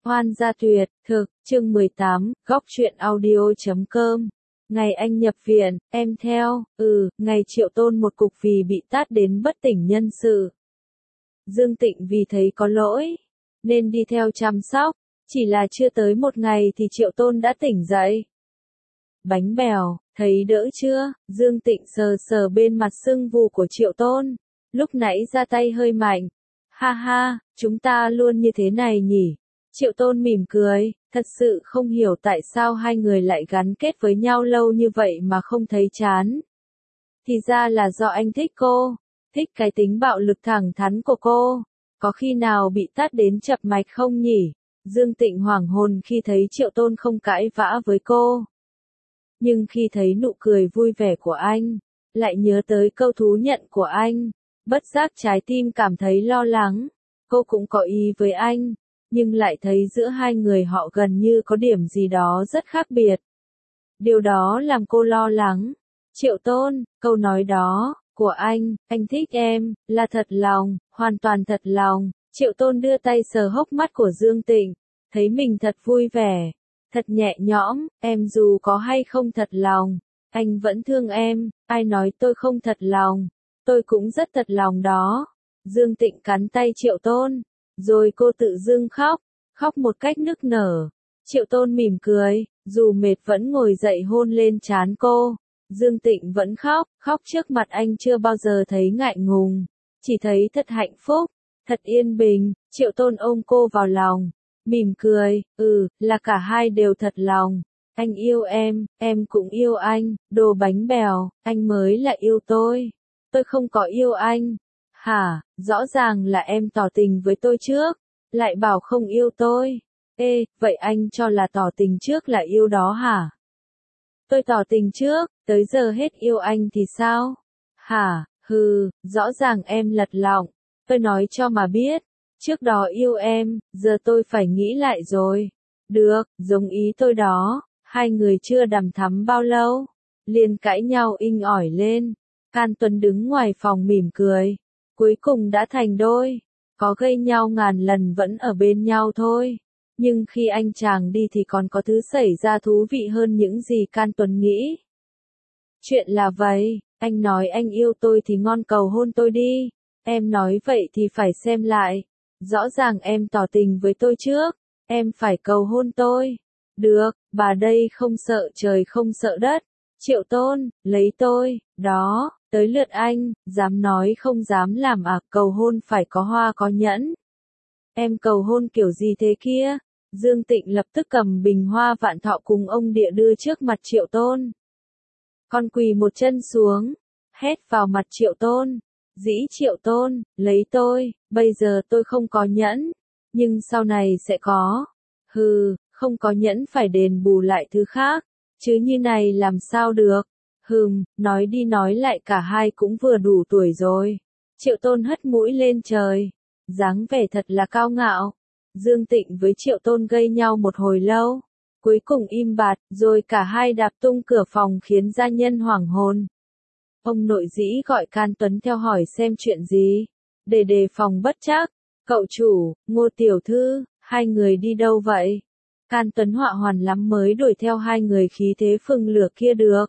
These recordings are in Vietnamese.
Hoan gia tuyệt, thực, chương 18, góc truyện audio.com. Ngày anh nhập viện, em theo, ngày Triệu Tôn một cục vì bị tát đến bất tỉnh nhân sự. Dương Tịnh vì thấy có lỗi, nên đi theo chăm sóc, chỉ là chưa tới một ngày thì Triệu Tôn đã tỉnh dậy. Bánh bèo, thấy đỡ chưa? Dương Tịnh sờ sờ bên mặt sưng vù của Triệu Tôn, lúc nãy ra tay hơi mạnh. Ha ha, chúng ta luôn như thế này nhỉ? Triệu Tôn mỉm cười, thật sự không hiểu tại sao hai người lại gắn kết với nhau lâu như vậy mà không thấy chán. Thì ra là do anh thích cô, thích cái tính bạo lực thẳng thắn của cô. Có khi nào bị tát đến chập mạch không nhỉ? Dương Tịnh hoảng hồn khi thấy Triệu Tôn không cãi vã với cô. Nhưng khi thấy nụ cười vui vẻ của anh, lại nhớ tới câu thú nhận của anh, bất giác trái tim cảm thấy lo lắng. Cô cũng có ý với anh, nhưng lại thấy giữa hai người họ gần như có điểm gì đó rất khác biệt. Điều đó làm cô lo lắng. Triệu Tôn, câu nói đó, của anh thích em, là thật lòng, hoàn toàn thật lòng. Triệu Tôn đưa tay sờ hốc mắt của Dương Tịnh, thấy mình thật vui vẻ, thật nhẹ nhõm, em dù có hay không thật lòng, anh vẫn thương em, ai nói tôi không thật lòng, tôi cũng rất thật lòng đó. Dương Tịnh cắn tay Triệu Tôn, rồi cô tự dưng khóc một cách nức nở. Triệu Tôn mỉm cười, dù mệt vẫn ngồi dậy hôn lên trán cô. Dương Tịnh vẫn khóc trước mặt anh chưa bao giờ thấy ngại ngùng, chỉ thấy thật hạnh phúc, thật yên bình. Triệu Tôn ôm cô vào lòng, mỉm cười, là cả hai đều thật lòng. Anh yêu em cũng yêu anh, đồ bánh bèo, anh mới là yêu tôi không có yêu anh. Hả, rõ ràng là em tỏ tình với tôi trước, lại bảo không yêu tôi. Vậy anh cho là tỏ tình trước là yêu đó hả? Tôi tỏ tình trước, tới giờ hết yêu anh thì sao? Hả, rõ ràng em lật lọng, tôi nói cho mà biết. Trước đó yêu em, giờ tôi phải nghĩ lại rồi. Được, giống ý tôi đó. Hai người chưa đằm thắm bao lâu, liền cãi nhau inh ỏi lên. Can Tuấn đứng ngoài phòng mỉm cười. Cuối cùng đã thành đôi. Có gây nhau ngàn lần vẫn ở bên nhau thôi. Nhưng khi anh chàng đi thì còn có thứ xảy ra thú vị hơn những gì Can Tuấn nghĩ. Chuyện là vậy, anh nói anh yêu tôi thì ngon cầu hôn tôi đi. Em nói vậy thì phải xem lại. Rõ ràng em tỏ tình với tôi trước, em phải cầu hôn tôi. Được, bà đây không sợ trời không sợ đất. Triệu Tôn, lấy tôi, đó, tới lượt anh, dám nói không dám làm à, cầu hôn phải có hoa có nhẫn. Em cầu hôn kiểu gì thế kia? Dương Tịnh lập tức cầm bình hoa vạn thọ cùng ông địa đưa trước mặt Triệu Tôn. Con quỳ một chân xuống, hét vào mặt Triệu Tôn. Dĩ Triệu Tôn, lấy tôi, bây giờ tôi không có nhẫn, nhưng sau này sẽ có. Không có nhẫn phải đền bù lại thứ khác, chứ như này làm sao được. Nói đi nói lại cả hai cũng vừa đủ tuổi rồi. Triệu Tôn hất mũi lên trời, dáng vẻ thật là cao ngạo. Dương Tịnh với Triệu Tôn gây nhau một hồi lâu, cuối cùng im bặt, rồi cả hai đạp tung cửa phòng khiến gia nhân hoảng hồn. Ông nội dĩ gọi Can Tuấn theo hỏi xem chuyện gì, để đề phòng bất trắc. Cậu chủ, Ngô tiểu thư, hai người đi đâu vậy? Can Tuấn họa hoàn lắm mới đuổi theo hai người khí thế phừng lửa kia được.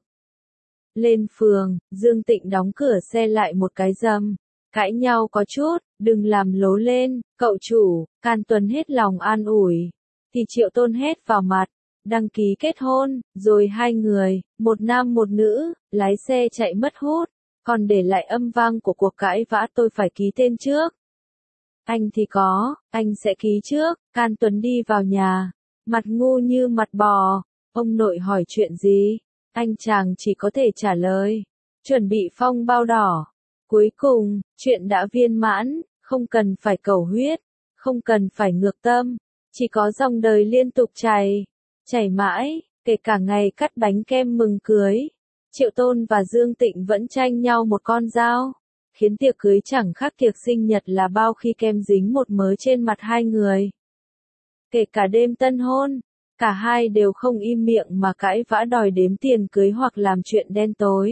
Lên phường, Dương Tịnh đóng cửa xe lại một cái rầm. Cãi nhau có chút, đừng làm lố lên, cậu chủ. Can Tuấn hết lòng an ủi. Thì Triệu Tôn hét vào mặt, đăng ký kết hôn, rồi hai người, một nam một nữ, lái xe chạy mất hút, còn để lại âm vang của cuộc cãi vã. Tôi phải ký tên trước. Anh thì có, anh sẽ ký trước. Can Tuấn đi vào nhà, mặt ngu như mặt bò. Ông nội hỏi chuyện gì? Anh chàng chỉ có thể trả lời, chuẩn bị phong bao đỏ. Cuối cùng, chuyện đã viên mãn, không cần phải cầu huyết, không cần phải ngược tâm, chỉ có dòng đời liên tục chảy mãi, kể cả ngày cắt bánh kem mừng cưới. Triệu Tôn và Dương Tịnh vẫn tranh nhau một con dao, khiến tiệc cưới chẳng khác tiệc sinh nhật là bao khi kem dính một mớ trên mặt hai người. Kể cả đêm tân hôn, cả hai đều không im miệng mà cãi vã đòi đếm tiền cưới hoặc làm chuyện đen tối.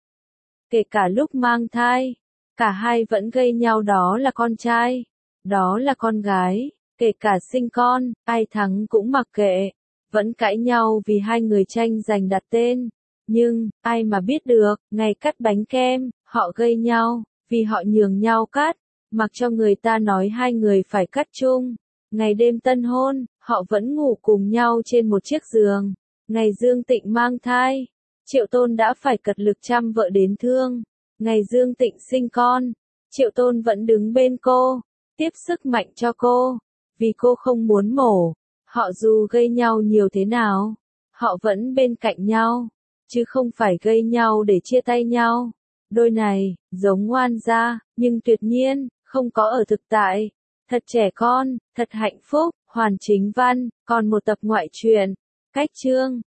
Kể cả lúc mang thai, cả hai vẫn gây nhau, đó là con trai, đó là con gái. Kể cả sinh con, ai thắng cũng mặc kệ. Vẫn cãi nhau vì hai người tranh giành đặt tên. Nhưng, ai mà biết được, ngày cắt bánh kem, họ gây nhau, vì họ nhường nhau cắt. Mặc cho người ta nói hai người phải cắt chung. Ngày đêm tân hôn, họ vẫn ngủ cùng nhau trên một chiếc giường. Ngày Dương Tịnh mang thai, Triệu Tôn đã phải cật lực chăm vợ đến thương. Ngày Dương Tịnh sinh con, Triệu Tôn vẫn đứng bên cô, tiếp sức mạnh cho cô, vì cô không muốn mổ. Họ dù gây nhau nhiều thế nào, họ vẫn bên cạnh nhau, chứ không phải gây nhau để chia tay nhau. Đôi này, giống ngoan gia, nhưng tuyệt nhiên, không có ở thực tại. Thật trẻ con, thật hạnh phúc, hoàn chính văn, còn một tập ngoại truyện. Cách chương